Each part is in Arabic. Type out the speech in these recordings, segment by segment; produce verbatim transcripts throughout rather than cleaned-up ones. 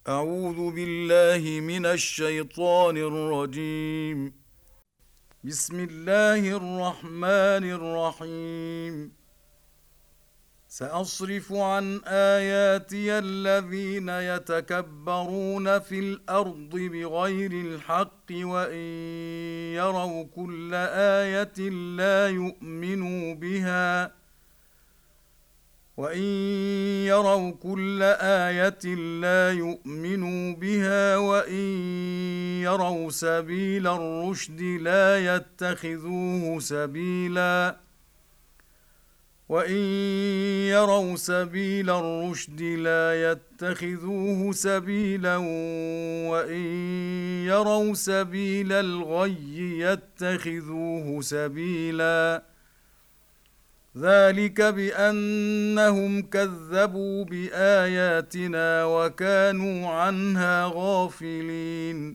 أعوذ بالله من الشيطان الرجيم. بسم الله الرحمن الرحيم. سأصرف عن آياتي الذين يتكبرون في الأرض بغير الحق وإن يروا كل آية لا يؤمنوا بها وإن يروا كل آية لا يؤمنوا بها وإن يروا سبيل الرشد لا يتخذوه سبيلا وإن يروا سبيل الرشد لا يتخذوه سبيلا وإن يروا سبيل الغي يتخذوه سبيلا ذلك بأنهم كذبوا بآياتنا وكانوا عنها غافلين.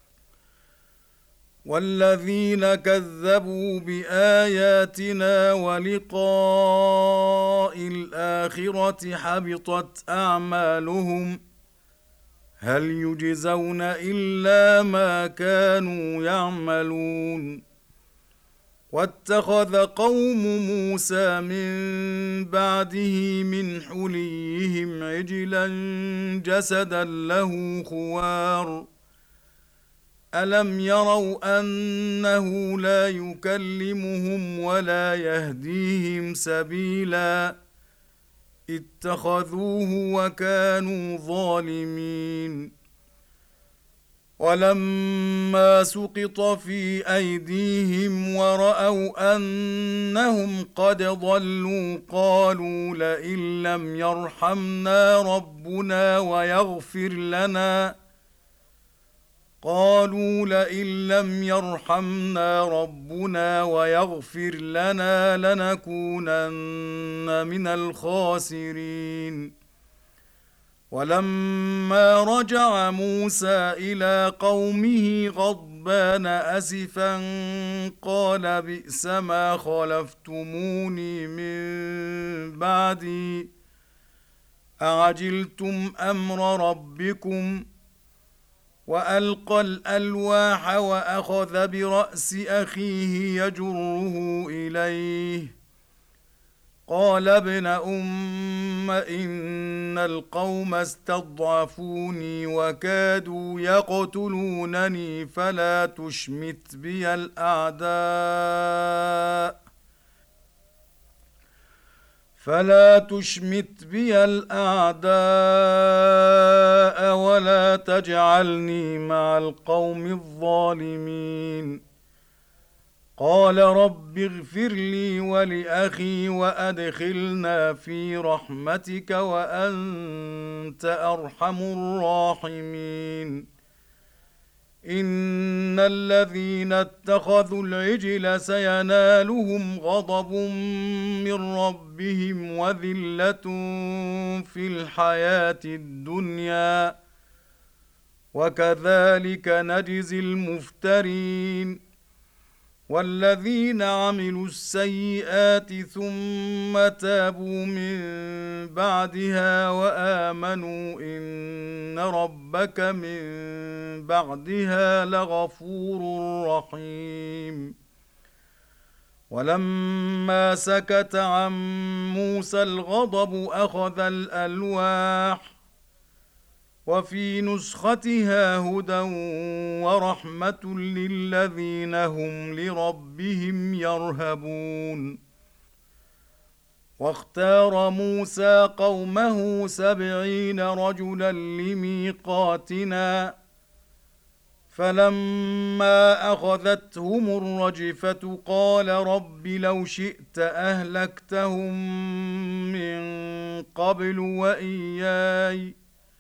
والذين كذبوا بآياتنا ولقاء الآخرة حبطت أعمالهم هل يجزون إلا ما كانوا يعملون. واتخذ قوم موسى من بعده من حليهم عجلا جسدا له خوار ألم يروا أنه لا يكلمهم ولا يهديهم سبيلا اتخذوه وكانوا ظالمين. ولما سقط في أيديهم ورأوا أنهم قد ضلوا قالوا لئن لم يرحمنا ربنا ويغفر لنا قالوا لئن لم يرحمنا ربنا ويغفر لنا لنكونن من الخاسرين. ولما رجع موسى إلى قومه غضبان أسفا قال بئس ما خلفتموني من بعدي أعجلتم أمر ربكم وألقى الألواح وأخذ برأس أخيه يجره إليه قال ابن أم إن القوم استضعفوني وكادوا يقتلونني فلا تشمت بي الأعداء فلا تشمت بي الأعداء ولا تجعلني مع القوم الظالمين. قال رب اغفر لي ولأخي وأدخلنا في رحمتك وأنت أرحم الراحمين. إن الذين اتخذوا العجل سينالهم غضب من ربهم وذلة في الحياة الدنيا وكذلك نجزي المفترين. والذين عملوا السيئات ثم تابوا من بعدها وآمنوا إن ربك من بعدها لغفور رحيم. ولما سكت عن موسى الغضب أخذ الألواح وفي نسختها هدى ورحمة للذين هم لربهم يرهبون. واختار موسى قومه سبعين رجلا لميقاتنا فلما أخذتهم الرجفة قال رب لو شئت أهلكتهم من قبل وإياي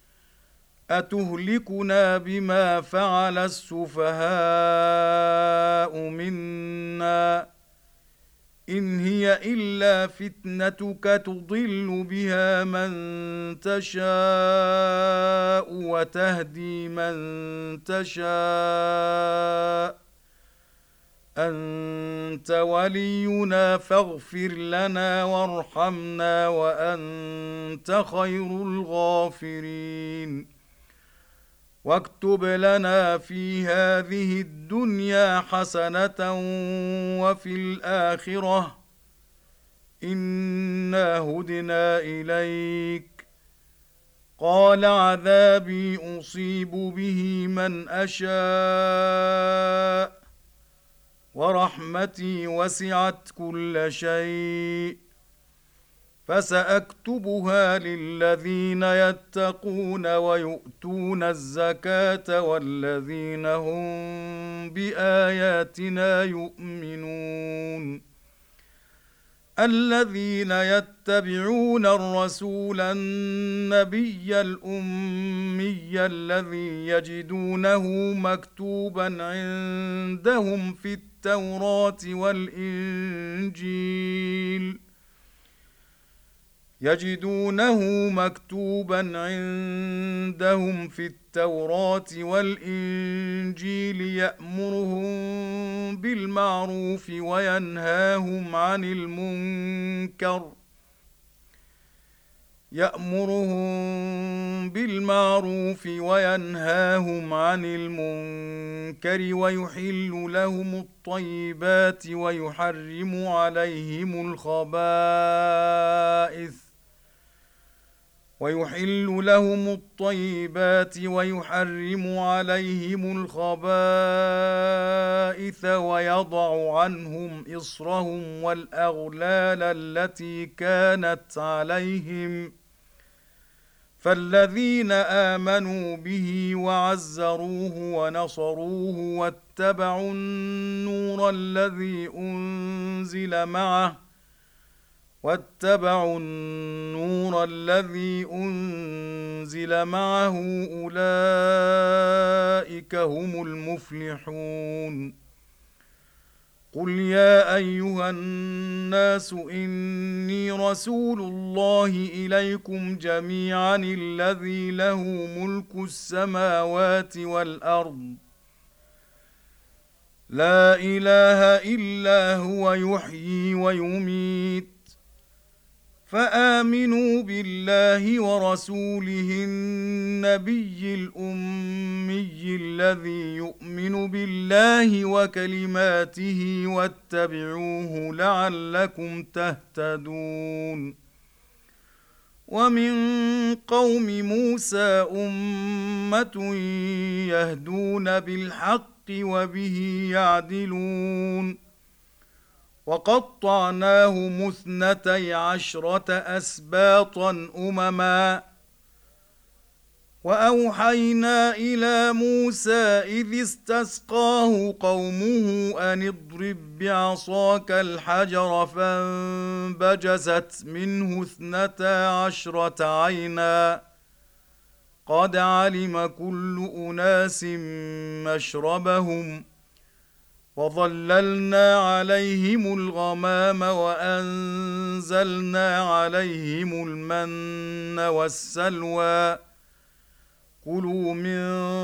أتهلكنا بما فعل السفهاء منا إن هي إلا فتنتك تضل بها من تشاء وتهدي من تشاء أنت ولينا فاغفر لنا وارحمنا وأنت خير الغافرين. واكتب لنا في هذه الدنيا حسنة وفي الآخرة إنا هدنا إليك. قال عذابي أصيب به من أشاء ورحمتي وسعت كل شيء فسأكتبها للذين يتقون ويؤتون الزكاة والذين هم بآياتنا يؤمنون. الذين يتبعون الرسول النبي الأمي الذي يجدونه مكتوبا عندهم في التوراة والإنجيل يجدونه مكتوبا عندهم في التوراة والإنجيل يأمرهم بالمعروف وينهاهم عن المنكر يأمرهم بالمعروف وينهاهم عن المنكر ويحل لهم الطيبات ويحرم عليهم الخبائث ويحل لهم الطيبات ويحرم عليهم الخبائث ويضع عنهم إصرهم والأغلال التي كانت عليهم فالذين آمنوا به وعزروه ونصروه واتبعوا النور الذي أنزل معه واتبعوا النور الذي أنزل معه أولئك هم المفلحون. قل يا أيها الناس إني رسول الله إليكم جميعا الذي له ملك السماوات والأرض لا إله إلا هو يحيي ويميت فآمنوا بالله ورسوله النبي الأمي الذي يؤمن بالله وكلماته واتبعوه لعلكم تهتدون. ومن قوم موسى أمة يهدون بالحق وبه يعدلون وقطعناهم اثنتي عشرة أسباطا أمما وأوحينا إلى موسى إذ استسقاه قومه أن اضرب بعصاك الحجر فانبجست منه اثنتا عشرة عينا قد علم كل أناس مشربهم وظللنا عليهم الغمام وأنزلنا عليهم المن والسلوى كلوا من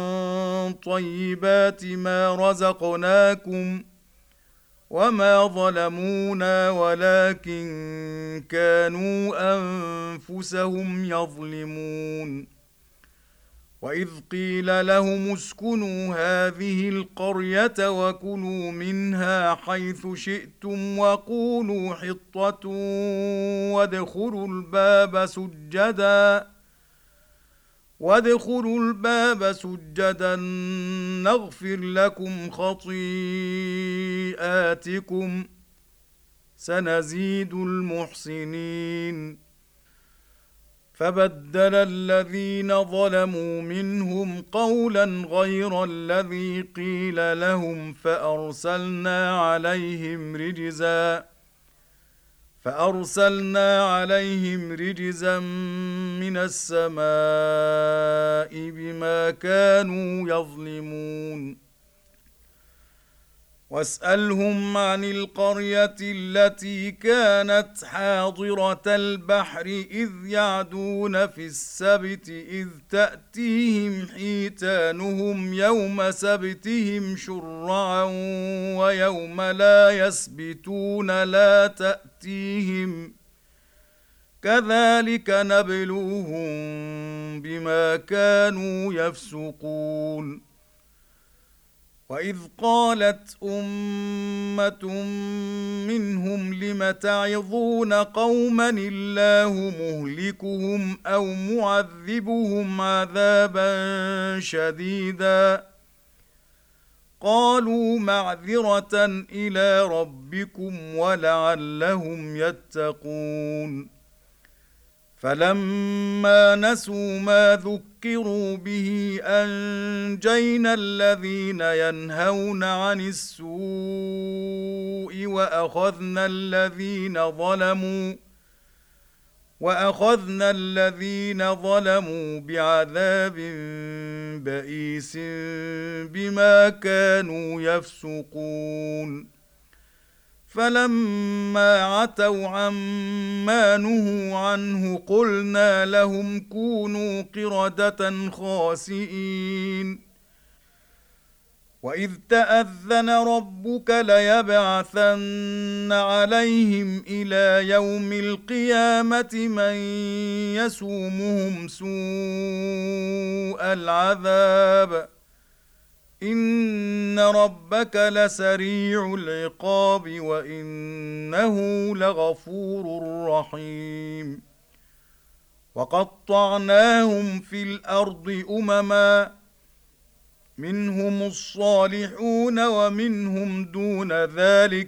طيبات ما رزقناكم وما ظلمونا ولكن كانوا أنفسهم يظلمون. وإذ قيل لهم اسكنوا هذه القرية وكلوا منها حيث شئتم وقولوا حطة وادخلوا الباب سجدا وادخلوا الباب سجدا نغفر لكم خطيئاتكم سنزيد المحسنين. فبدل الذين ظلموا منهم قولا غير الذي قيل لهم فأرسلنا عليهم رجزا فأرسلنا عليهم رجزا من السماء بما كانوا يظلمون. واسألهم عن القرية التي كانت حاضرة البحر إذ يعدون في السبت إذ تأتيهم حيتانهم يوم سبتهم شرعا ويوم لا يسبتون لا تأتيهم كذلك نبلوهم بما كانوا يفسقون. وإذ قالت أمة منهم لم تعظون قوما الله مهلكهم أو معذبهم عذابا شديدا قالوا معذرة إلى ربكم ولعلهم يتقون. فلما نسوا ما ذكروا به أنجينا الذين ينهون عن السوء وأخذنا الذين ظلموا وأخذنا الذين ظلموا بعذاب بئيس بما كانوا يفسقون. فلما عتوا عما نهوا عنه قلنا لهم كونوا قردة خاسئين. وإذ تأذن ربك ليبعثن عليهم إلى يوم القيامة من يسومهم سوء العذاب إن ربك لسريع العقاب وإنه لغفور رحيم. وقطعناهم في الأرض أمما منهم الصالحون ومنهم دون ذلك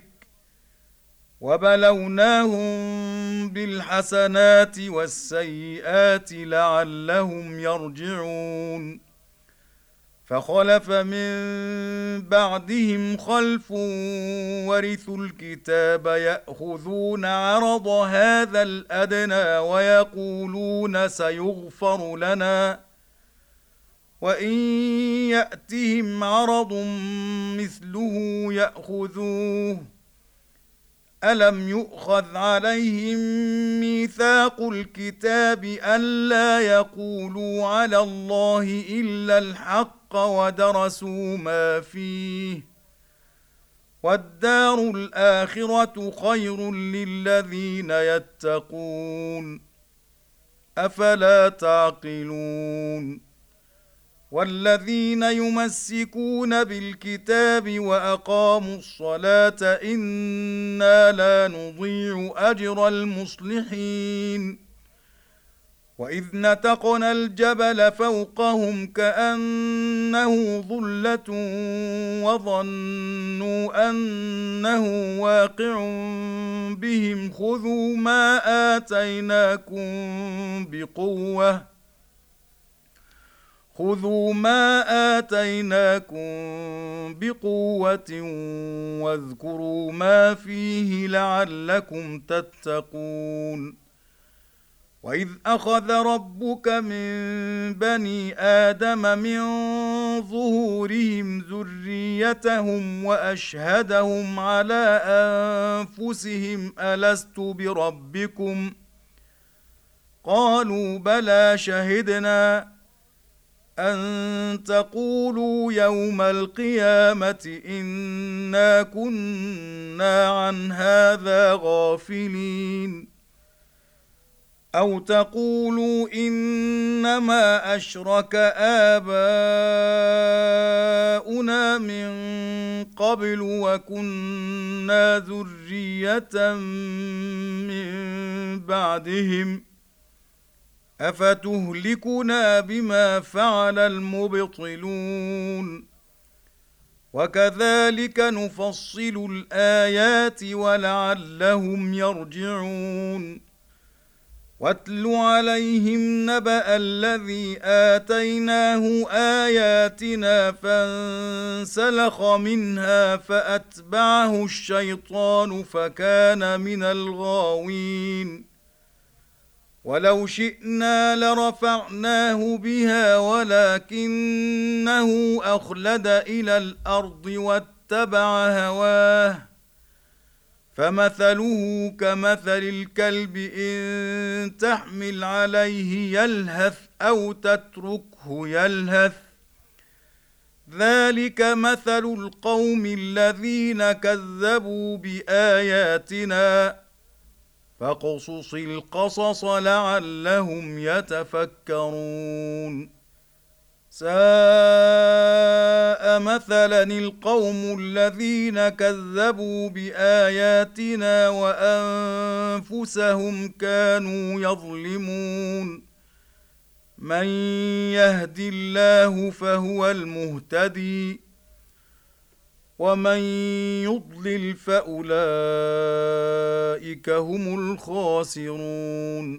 وبلوناهم بالحسنات والسيئات لعلهم يرجعون. فخلف من بعدهم خلف ورثوا الكتاب يأخذون عرض هذا الأدنى ويقولون سيغفر لنا وإن يأتهم عرض مثله يأخذوه ألم يؤخذ عليهم ميثاق الكتاب ألا يقولوا على الله إلا الحق ودرسوا ما فيه والدار الآخرة خير للذين يتقون أفلا تعقلون. والذين يمسكون بالكتاب وأقاموا الصلاة إنا لا نضيع أجر المصلحين. وإذ نتقنا الجبل فوقهم كأنه ظلة وظنوا أنه واقع بهم خذوا ما آتيناكم بقوة خذوا ما آتيناكم بقوة واذكروا ما فيه لعلكم تتقون. وإذ أخذ ربك من بني آدم من ظهورهم ذريتهم وأشهدهم على أنفسهم ألست بربكم قالوا بلى شهدنا أن تقولوا يوم القيامة إنا كنا عن هذا غافلين أو تقولوا إنما أشرك آباؤنا من قبل وكنا ذرية من بعدهم أفتهلكنا بما فعل المبطلون وكذلك نفصل الآيات ولعلهم يرجعون. واتل عليهم نبأ الذي آتيناه آياتنا فانسلخ منها فأتبعه الشيطان فكان من الغاوين. ولو شئنا لرفعناه بها ولكنه أخلد إلى الأرض واتبع هواه فمثله كمثل الكلب إن تحمل عليه يلهث أو تتركه يلهث ذلك مثل القوم الذين كذبوا بآياتنا فاقصص القصص لعلهم يتفكرون ساء مثلا القوم الذين كذبوا بآياتنا وأنفسهم كانوا يظلمون من يهد الله فهو المهتدي ومن يضلل فأولئك هم الخاسرون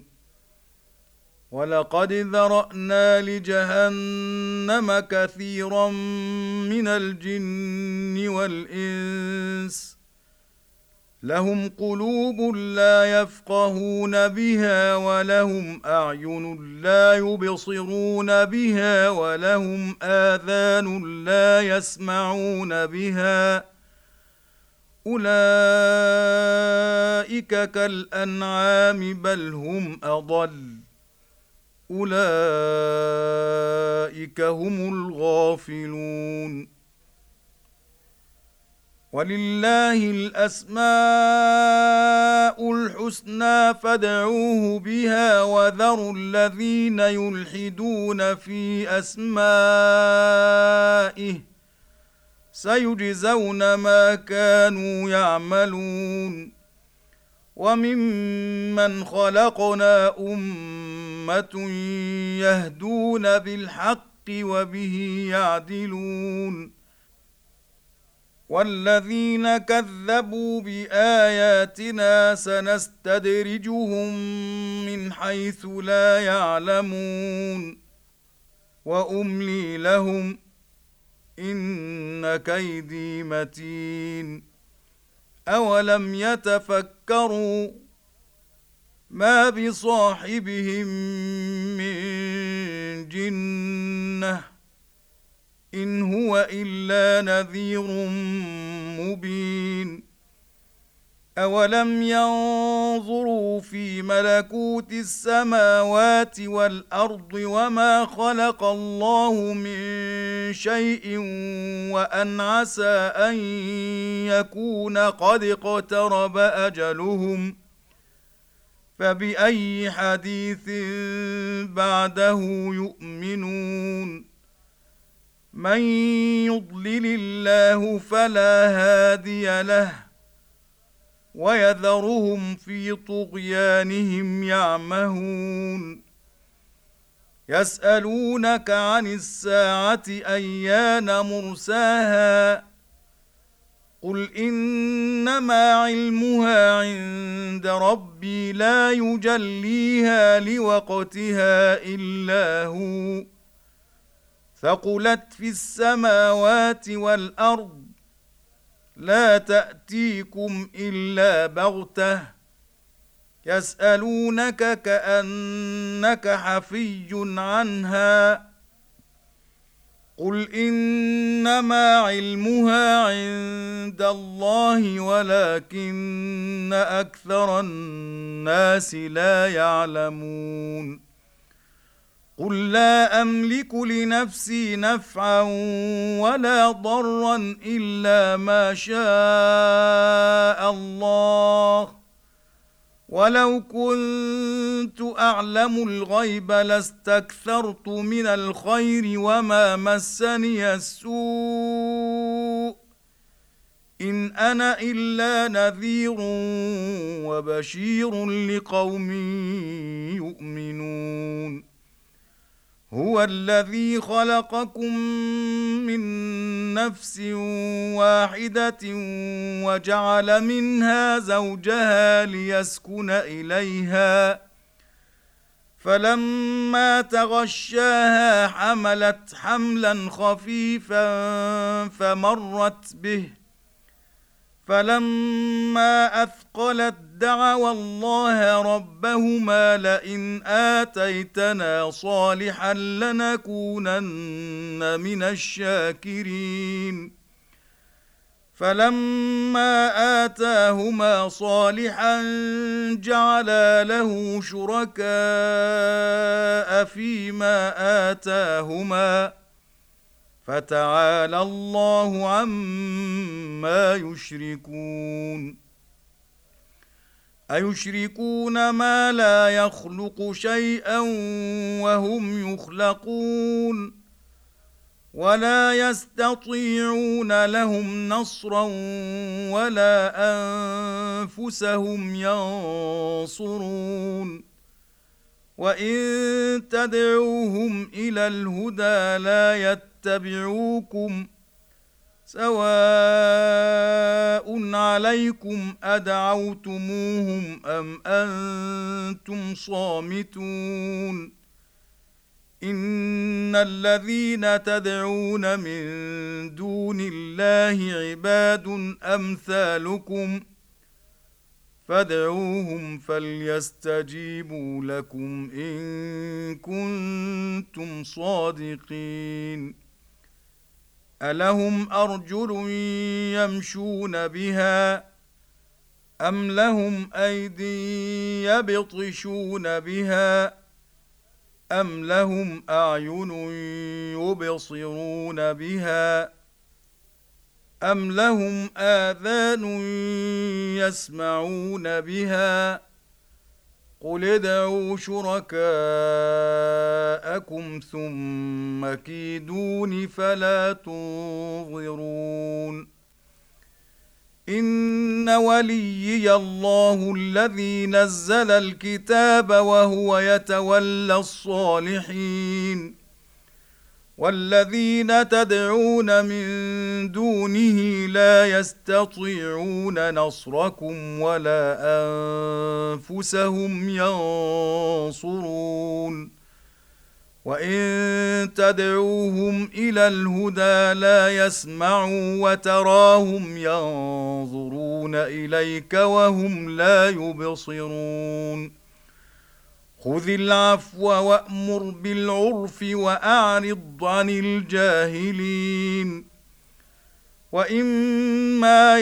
ولقد ذرأنا لجهنم كثيرا من الجن والإنس لهم قلوب لا يفقهون بها ولهم أعين لا يبصرون بها ولهم آذان لا يسمعون بها أولئك كالأنعام بل هم أضل أولئك هم الغافلون ولله الأسماء الحسنى فادعوه بها وذروا الذين يلحدون في أسمائه سيجزون ما كانوا يعملون وممن خلقنا أمة يهدون بالحق وبه يعدلون والذين كذبوا بآياتنا سنستدرجهم من حيث لا يعلمون وأملي لهم إن كيدي متين أولم يتفكروا ما بصاحبهم من جنة إن هو إلا نذير مبين أولم ينظروا في ملكوت السماوات والأرض وما خلق الله من شيء وأن عسى أن يكون قد اقترب أجلهم فبأي حديث بعده يؤمنون من يضلل الله فلا هادي له ويذرهم في طغيانهم يعمهون يسألونك عن الساعة أيان مرساها قل إنما علمها عند ربي لا يجليها لوقتها إلا هو ثقلت في السماوات والأرض لا تأتيكم إلا بغتة يسألونك كأنك حفي عنها قل إنما علمها عند الله ولكن أكثر الناس لا يعلمون قل لا أملك لنفسي نفعا ولا ضرا إلا ما شاء الله ولو كنت أعلم الغيب لاستكثرت من الخير وما مسني السوء إن أنا إلا نذير وبشير لقوم يؤمنون هو الذي خلقكم من نفس واحدة وجعل منها زوجها ليسكن إليها فلما تغشاها حملت حملا خفيفا فمرت به فلما أثقلت دعوا الله ربهما لئن آتيتنا صالحا لنكونن من الشاكرين فلما آتاهما صالحا جعلا له شركاء فيما آتاهما فتعالى الله عما يشركون أيشركون ما لا يخلق شيئا وهم يخلقون ولا يستطيعون لهم نصرا ولا أنفسهم ينصرون وإن تدعوهم إلى الهدى لا يتبعوكم سواء عليكم أدعوتموهم أم أنتم صامتون إن الذين تدعون من دون الله عباد أمثالكم فادعوهم فليستجيبوا لكم إن كنتم صادقين ألهم أرجل يمشون بها أم لهم أيدي يبطشون بها أم لهم أعين يبصرون بها أم لهم آذان يسمعون بها قل ادعوا شركاءكم ثم كيدون فلا تنظرون إن وليي الله الذي نزل الكتاب وهو يتولى الصالحين والذين تدعون من دونه لا يستطيعون نصركم ولا أنفسهم ينصرون وإن تدعوهم إلى الهدى لا يسمعوا وتراهم ينظرون إليك وهم لا يبصرون خذ العفو وأمر بالعرف وأعرض عن الجاهلين وإما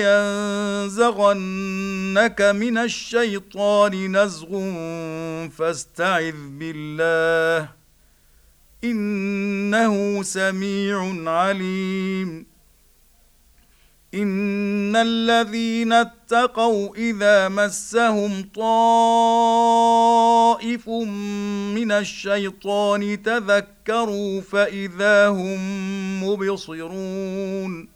ينزغنك من الشيطان نزغ فاستعذ بالله إنه سميع عليم إن الذين اتقوا إذا مسهم طائف من الشيطان تذكروا فإذا هم مبصرون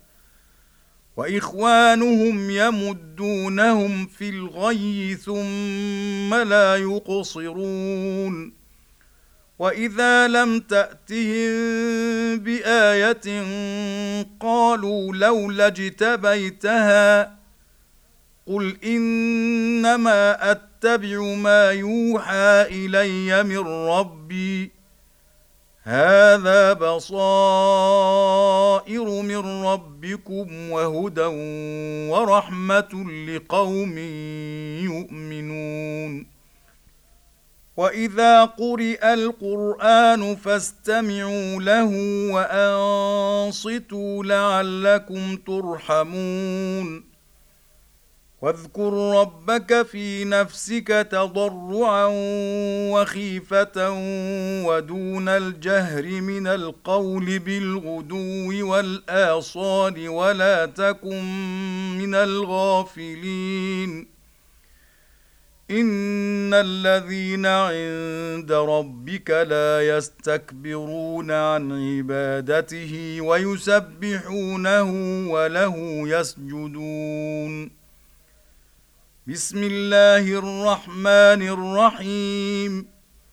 وإخوانهم يمدونهم في الغي ثم لا يقصرون وإذا لم تأتهم بآية قالوا لولا اجتبيتها قل إنما أتبع ما يوحى إلي من ربي هذا بصائر من ربكم وهدى ورحمة لقوم يؤمنون وإذا قرئ القرآن فاستمعوا له وأنصتوا لعلكم ترحمون واذكر ربك في نفسك تضرعا وخيفة ودون الجهر من القول بالغدو والآصال ولا تكن من الغافلين إن الذين عند ربك لا يستكبرون عن عبادته ويسبحونه وله يسجدون بسم الله الرحمن الرحيم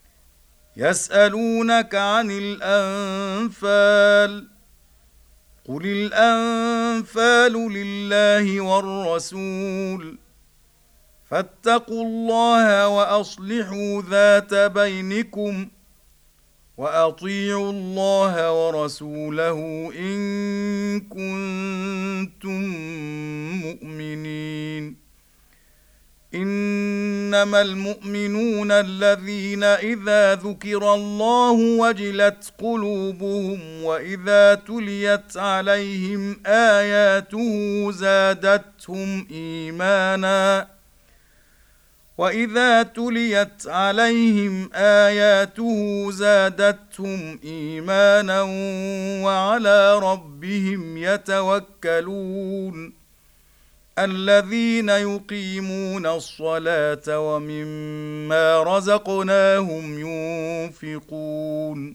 يسألونك عن الأنفال قل الأنفال لله والرسول فاتقوا الله وأصلحوا ذات بينكم وأطيعوا الله ورسوله إن كنتم مؤمنين إنما المؤمنون الذين إذا ذكر الله وجلت قلوبهم وإذا تليت عليهم آياته زادتهم إيمانا وإذا تليت عليهم آياته زادتهم إيمانا وعلى ربهم يتوكلون الذين يقيمون الصلاة ومما رزقناهم ينفقون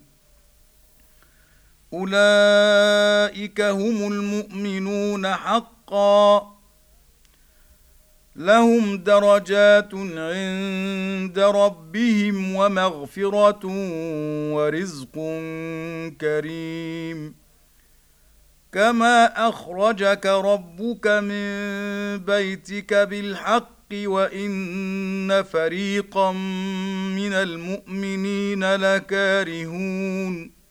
أولئك هم المؤمنون حقا لهم درجات عند ربهم ومغفرة ورزق كريم كما أخرجك ربك من بيتك بالحق وإن فريقا من المؤمنين لكارهون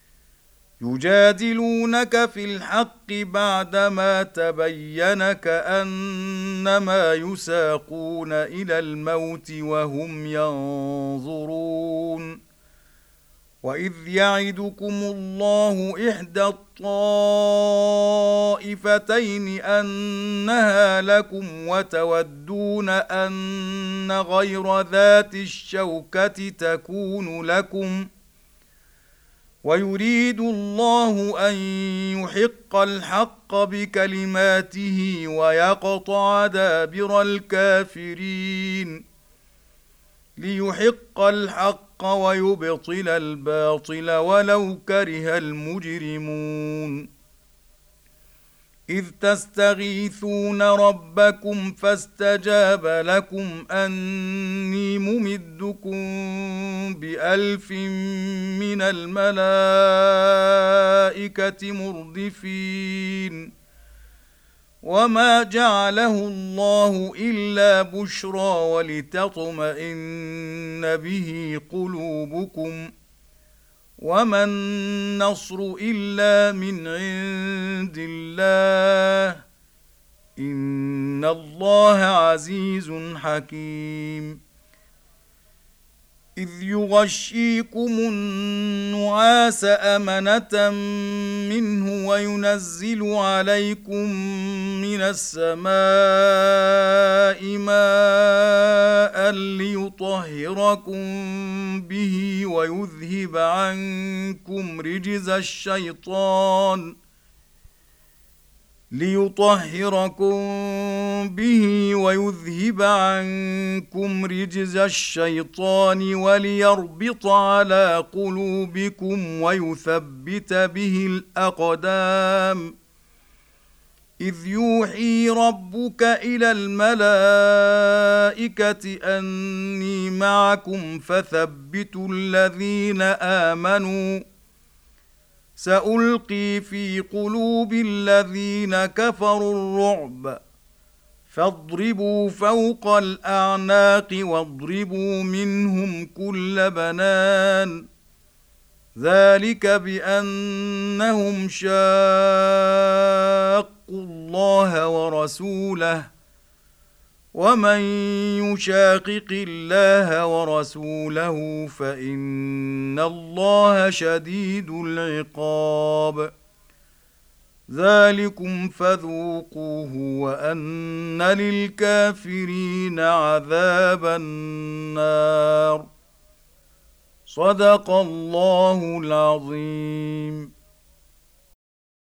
يجادلونك في الحق بعدما تبين كأنما يساقون إلى الموت وهم ينظرون وإذ يعدكم الله إحدى الطائفتين أنها لكم وتودون أن غير ذات الشوكة تكون لكم ويريد الله أن يحق الحق بكلماته ويقطع دابر الكافرين ليحق الحق ويبطل الباطل ولو كره المجرمون إذ تستغيثون ربكم فاستجاب لكم أني ممدكم بألف من الملائكة مردفين وما جعله الله إلا بشرى ولتطمئن به قلوبكم وما النصر إلا من عند الله إن الله عزيز حكيم إذ يغشيكم النعاس أمنة منه وينزل عليكم من السماء ماء ليطهركم به ويذهب عنكم رجز الشيطان ليطهركم به ويذهب عنكم رجز الشيطان وليربط على قلوبكم ويثبت به الأقدام إذ يوحي ربك إلى الملائكة أني معكم فثبتوا الذين آمنوا سألقي في قلوب الذين كفروا الرعب فاضربوا فوق الأعناق واضربوا منهم كل بنان ذلك بأنهم شاقوا الله ورسوله ومن يشاقق الله ورسوله فإن الله شديد العقاب ذلكم فذوقوه وأن للكافرين عذاب النار صدق الله العظيم.